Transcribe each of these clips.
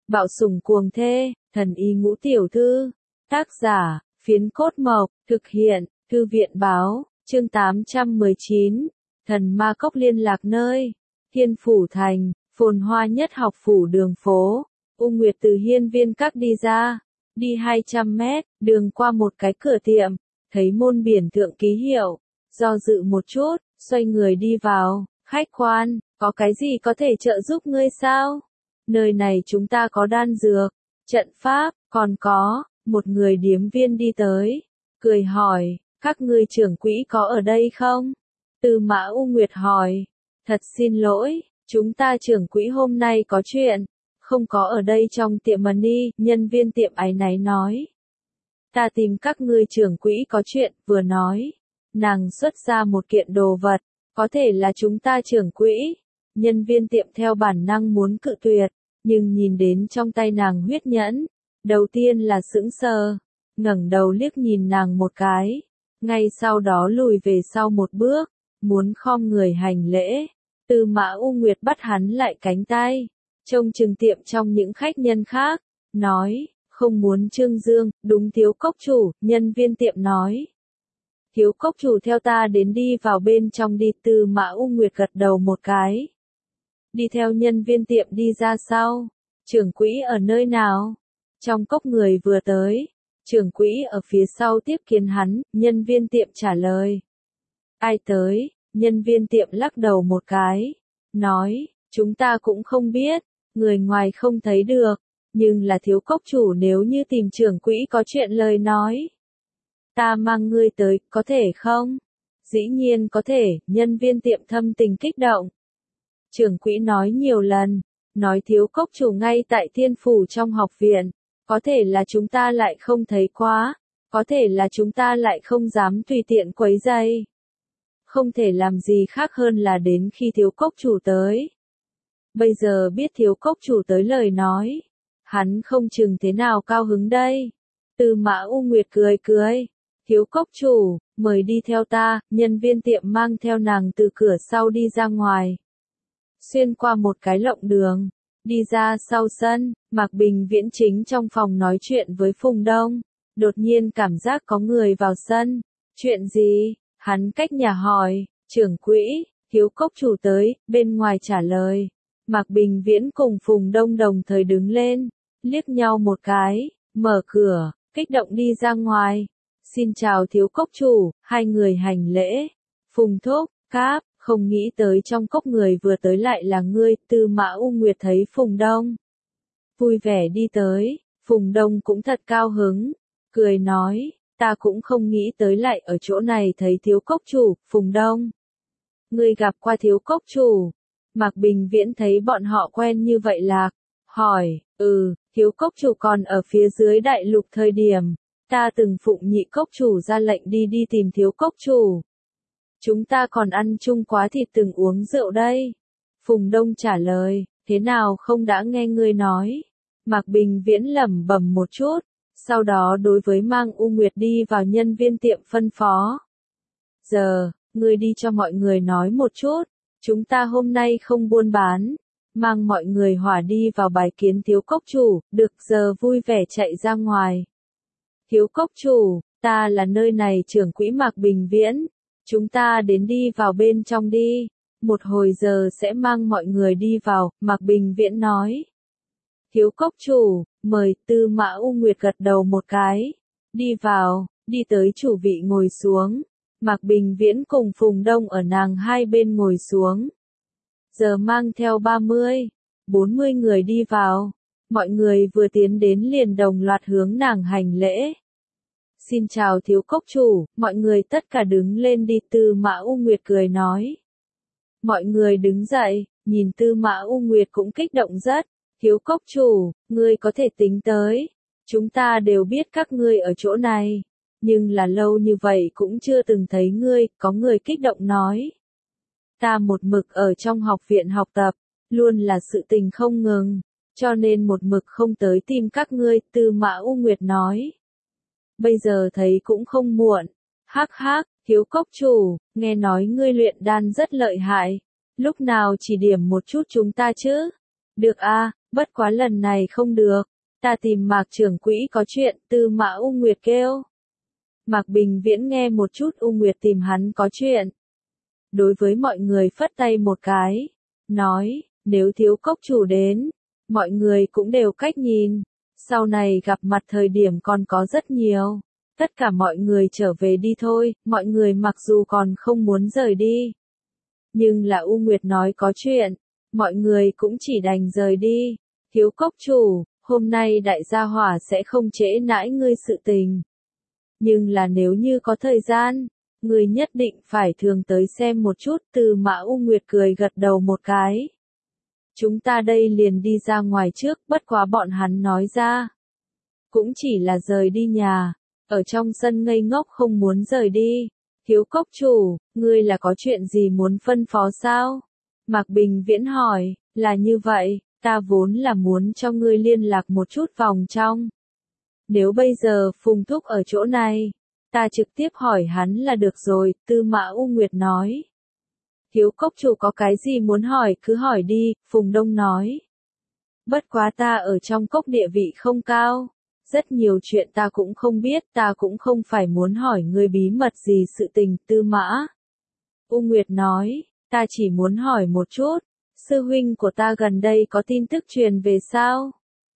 Bạo sủng cuồng thê, thần y ngũ tiểu thư. Tác giả, Phiến Cốt Mộc, thực hiện, Thư viện báo, chương 819, Thần Ma Cốc liên lạc nơi. Thiên Phủ Thành, phồn hoa nhất học phủ đường phố. U Nguyệt từ hiên viên các đi ra, đi 200 mét, đường qua một cái cửa tiệm, thấy môn biển thượng ký hiệu, do dự một chút, xoay người đi vào, khách quan, có cái gì có thể trợ giúp ngươi sao? Nơi này chúng ta có đan dược, trận pháp, còn có, một người điếm viên đi tới, cười hỏi, các ngươi trưởng quỹ có ở đây không? Tư Mã U Nguyệt hỏi, thật xin lỗi, chúng ta trưởng quỹ hôm nay có chuyện, không có ở đây trong tiệm money, nhân viên tiệm áy náy nói. Ta tìm các ngươi trưởng quỹ có chuyện, vừa nói. Nàng xuất ra một kiện đồ vật, có thể là chúng ta trưởng quỹ. Nhân viên tiệm theo bản năng muốn cự tuyệt, nhưng nhìn đến trong tay nàng huyết nhẫn. Đầu tiên là sững sờ, ngẩng đầu liếc nhìn nàng một cái. Ngay sau đó lùi về sau một bước, muốn khom người hành lễ. Tư Mã U Nguyệt bắt hắn lại cánh tay, trông chừng tiệm trong những khách nhân khác, nói, không muốn trương dương, đúng thiếu cốc chủ, nhân viên tiệm nói. Thiếu cốc chủ theo ta đến đi vào bên trong đi. Tư Mã U Nguyệt gật đầu một cái. Đi theo nhân viên tiệm đi ra sau. Trưởng quỹ ở nơi nào? Trong cốc người vừa tới. Trưởng quỹ ở phía sau tiếp kiến hắn, nhân viên tiệm trả lời. Ai tới? Nhân viên tiệm lắc đầu một cái. Nói, chúng ta cũng không biết, người ngoài không thấy được. Nhưng là thiếu cốc chủ nếu như tìm trưởng quỹ có chuyện lời nói. Ta mang ngươi tới, có thể không? Dĩ nhiên có thể, nhân viên tiệm thâm tình kích động. Trưởng quỹ nói nhiều lần, nói thiếu cốc chủ ngay tại Thiên Phủ trong học viện, có thể là chúng ta lại không thấy quá, có thể là chúng ta lại không dám tùy tiện quấy rầy. Không thể làm gì khác hơn là đến khi thiếu cốc chủ tới. Bây giờ biết thiếu cốc chủ tới lời nói, hắn không chừng thế nào cao hứng đây. Tư Mã U Nguyệt cười cười. Thiếu cốc chủ, mời đi theo ta, nhân viên tiệm mang theo nàng từ cửa sau đi ra ngoài. Xuyên qua một cái lộng đường, đi ra sau sân, Mạc Bình Viễn chính trong phòng nói chuyện với Phùng Đông. Đột nhiên cảm giác có người vào sân. Chuyện gì? Hắn cách nhà hỏi, trưởng quỹ, thiếu cốc chủ tới, bên ngoài trả lời. Mạc Bình Viễn cùng Phùng Đông đồng thời đứng lên, liếc nhau một cái, mở cửa, kích động đi ra ngoài. Xin chào thiếu cốc chủ, hai người hành lễ. Phùng thúc, cáp, không nghĩ tới trong cốc người vừa tới lại là ngươi. Tư Mã U Nguyệt thấy Phùng Đông vui vẻ đi tới, Phùng Đông cũng thật cao hứng, cười nói, ta cũng không nghĩ tới lại ở chỗ này thấy thiếu cốc chủ. Phùng Đông, ngươi gặp qua thiếu cốc chủ? Mạc Bình Viễn thấy bọn họ quen như vậy lạc, hỏi, thiếu cốc chủ còn ở phía dưới đại lục thời điểm. Ta từng phụng nhị cốc chủ ra lệnh đi tìm thiếu cốc chủ. Chúng ta còn ăn chung quá thịt từng uống rượu đây. Phùng Đông trả lời, thế nào không đã nghe ngươi nói. Mạc Bình Viễn lẩm bẩm một chút, sau đó đối với mang U Nguyệt đi vào nhân viên tiệm phân phó. Giờ, ngươi đi cho mọi người nói một chút, chúng ta hôm nay không buôn bán. Mang mọi người hỏa đi vào bài kiến thiếu cốc chủ, được giờ vui vẻ chạy ra ngoài. Thiếu cốc chủ, ta là nơi này trưởng quỹ Mạc Bình Viễn. Chúng ta đến đi vào bên trong đi. Một hồi giờ sẽ mang mọi người đi vào, Mạc Bình Viễn nói. Thiếu cốc chủ, mời. Tư Mã U Nguyệt gật đầu một cái. Đi vào, đi tới chủ vị ngồi xuống. Mạc Bình Viễn cùng Phùng Đông ở nàng hai bên ngồi xuống. Giờ mang theo 30, 40 người đi vào. Mọi người vừa tiến đến liền đồng loạt hướng nàng hành lễ. Xin chào thiếu cốc chủ, mọi người tất cả đứng lên đi. Tư Mã U Nguyệt cười nói. Mọi người đứng dậy, nhìn Tư Mã U Nguyệt cũng kích động rất. Thiếu cốc chủ, ngươi có thể tính tới. Chúng ta đều biết các ngươi ở chỗ này. Nhưng là lâu như vậy cũng chưa từng thấy ngươi. Có người kích động nói. Ta một mực ở trong học viện học tập, luôn là sự tình không ngừng. Cho nên một mực không tới tìm các ngươi. Tư Mã U Nguyệt nói. Bây giờ thấy cũng không muộn. Hắc hắc, thiếu cốc chủ, nghe nói ngươi luyện đan rất lợi hại. Lúc nào chỉ điểm một chút chúng ta chứ? Được a, Bất quá lần này không được, ta tìm Mạc trưởng quỹ có chuyện, Tư Mã U Nguyệt kêu. Mạc Bình Viễn nghe một chút U Nguyệt tìm hắn có chuyện. Đối với mọi người phất tay một cái, nói, nếu Thiếu Cốc chủ đến, mọi người cũng đều cách nhìn, sau này gặp mặt thời điểm còn có rất nhiều. Tất cả mọi người trở về đi thôi, mọi người mặc dù còn không muốn rời đi. Nhưng là U Nguyệt nói có chuyện, mọi người cũng chỉ đành rời đi. Thiếu Cốc chủ, hôm nay đại gia hỏa sẽ không trễ nãi ngươi sự tình. Nhưng là nếu như có thời gian, ngươi nhất định phải thường tới xem một chút. Tư Mã U Nguyệt cười gật đầu một cái. Chúng ta đây liền đi ra ngoài trước, bất quá bọn hắn nói ra. Cũng chỉ là rời đi nhà, ở trong sân ngây ngốc không muốn rời đi. Thiếu Cốc chủ, ngươi là có chuyện gì muốn phân phó sao? Mạc Bình Viễn hỏi, là như vậy, ta vốn là muốn cho ngươi liên lạc một chút vòng trong. Nếu bây giờ Phùng Thúc ở chỗ này, ta trực tiếp hỏi hắn là được rồi, Tư Mã U Nguyệt nói. Thiếu Cốc chủ có cái gì muốn hỏi cứ hỏi đi, Phùng Đông nói. Bất quá ta ở trong cốc địa vị không cao. Rất nhiều chuyện ta cũng không biết, ta cũng không phải muốn hỏi ngươi bí mật gì sự tình. Tư Mã U Nguyệt nói, ta chỉ muốn hỏi một chút, sư huynh của ta gần đây có tin tức truyền về sao?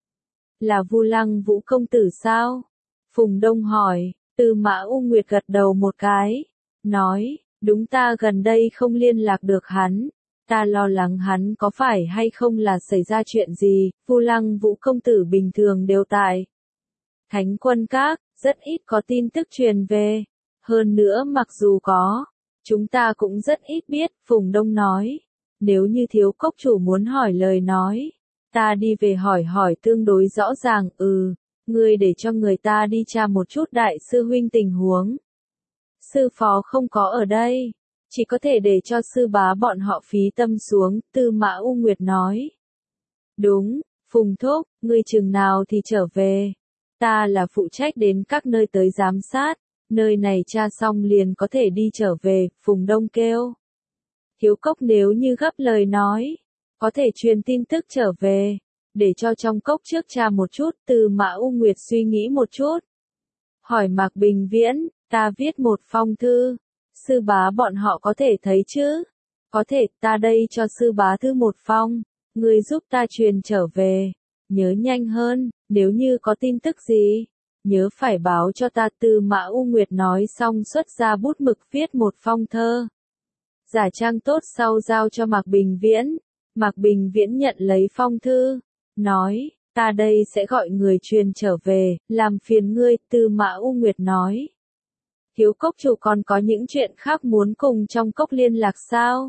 Là Vu Lăng Vũ công tử sao? Phùng Đông hỏi. Tư Mã U Nguyệt gật đầu một cái, nói, đúng, ta gần đây không liên lạc được hắn, ta lo lắng hắn có phải hay không là xảy ra chuyện gì. Vu Lăng Vũ công tử bình thường đều tại Thánh Quân Các, rất ít có tin tức truyền về. Hơn nữa mặc dù có, chúng ta cũng rất ít biết. Phùng Đông nói, nếu như Thiếu Cốc chủ muốn hỏi lời nói, ta đi về hỏi hỏi tương đối rõ ràng. Ngươi để cho người ta đi tra một chút đại sư huynh tình huống. Sư phó không có ở đây, chỉ có thể để cho sư bá bọn họ phí tâm xuống. Tư Mã U Nguyệt nói. Đúng, Phùng Thúc, ngươi chừng nào thì trở về. Ta là phụ trách đến các nơi tới giám sát, nơi này tra xong liền có thể đi trở về. Phùng Đông kêu. Thiếu Cốc nếu như gấp lời nói, có thể truyền tin tức trở về, để cho trong cốc trước tra một chút. Tư Mã U Nguyệt suy nghĩ một chút. Hỏi Mạc Bình Viễn, ta viết một phong thư, sư bá bọn họ có thể thấy chứ? Có thể, ta đây cho sư bá thư một phong, ngươi giúp ta truyền trở về. Nhớ nhanh hơn, nếu như có tin tức gì, nhớ phải báo cho ta. Tư Mã U Nguyệt nói xong xuất ra bút mực viết một phong thơ. Giả trang tốt sau giao cho Mạc Bình Viễn. Mạc Bình Viễn nhận lấy phong thư, nói, ta đây sẽ gọi người truyền trở về, làm phiền ngươi. Tư Mã U Nguyệt nói. Thiếu Cốc chủ còn có những chuyện khác muốn cùng trong cốc liên lạc sao?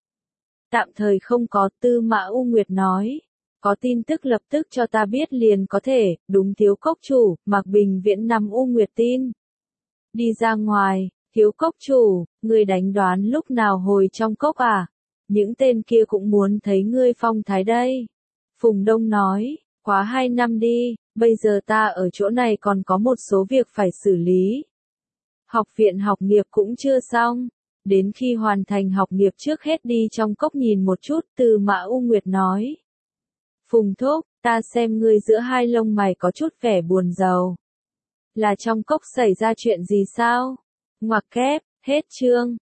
Tạm thời không có. Tư Mã U Nguyệt nói. Có tin tức lập tức cho ta biết liền có thể. Đúng, Thiếu Cốc chủ. Mạc Bình Viễn nắm U Nguyệt tin. Đi ra ngoài. Thiếu Cốc chủ, ngươi đánh đoán lúc nào hồi trong cốc à? Những tên kia cũng muốn thấy ngươi phong thái đây. Phùng Đông nói, quá 2 năm đi, bây giờ ta ở chỗ này còn có một số việc phải xử lý. Học viện học nghiệp cũng chưa xong, đến khi hoàn thành học nghiệp trước hết đi trong cốc nhìn một chút. Tư Mã U Nguyệt nói. Phùng Thúc, ta xem ngươi giữa hai lông mày có chút vẻ buồn rầu. Là trong cốc xảy ra chuyện gì sao? Ngoặc kép, hết chương.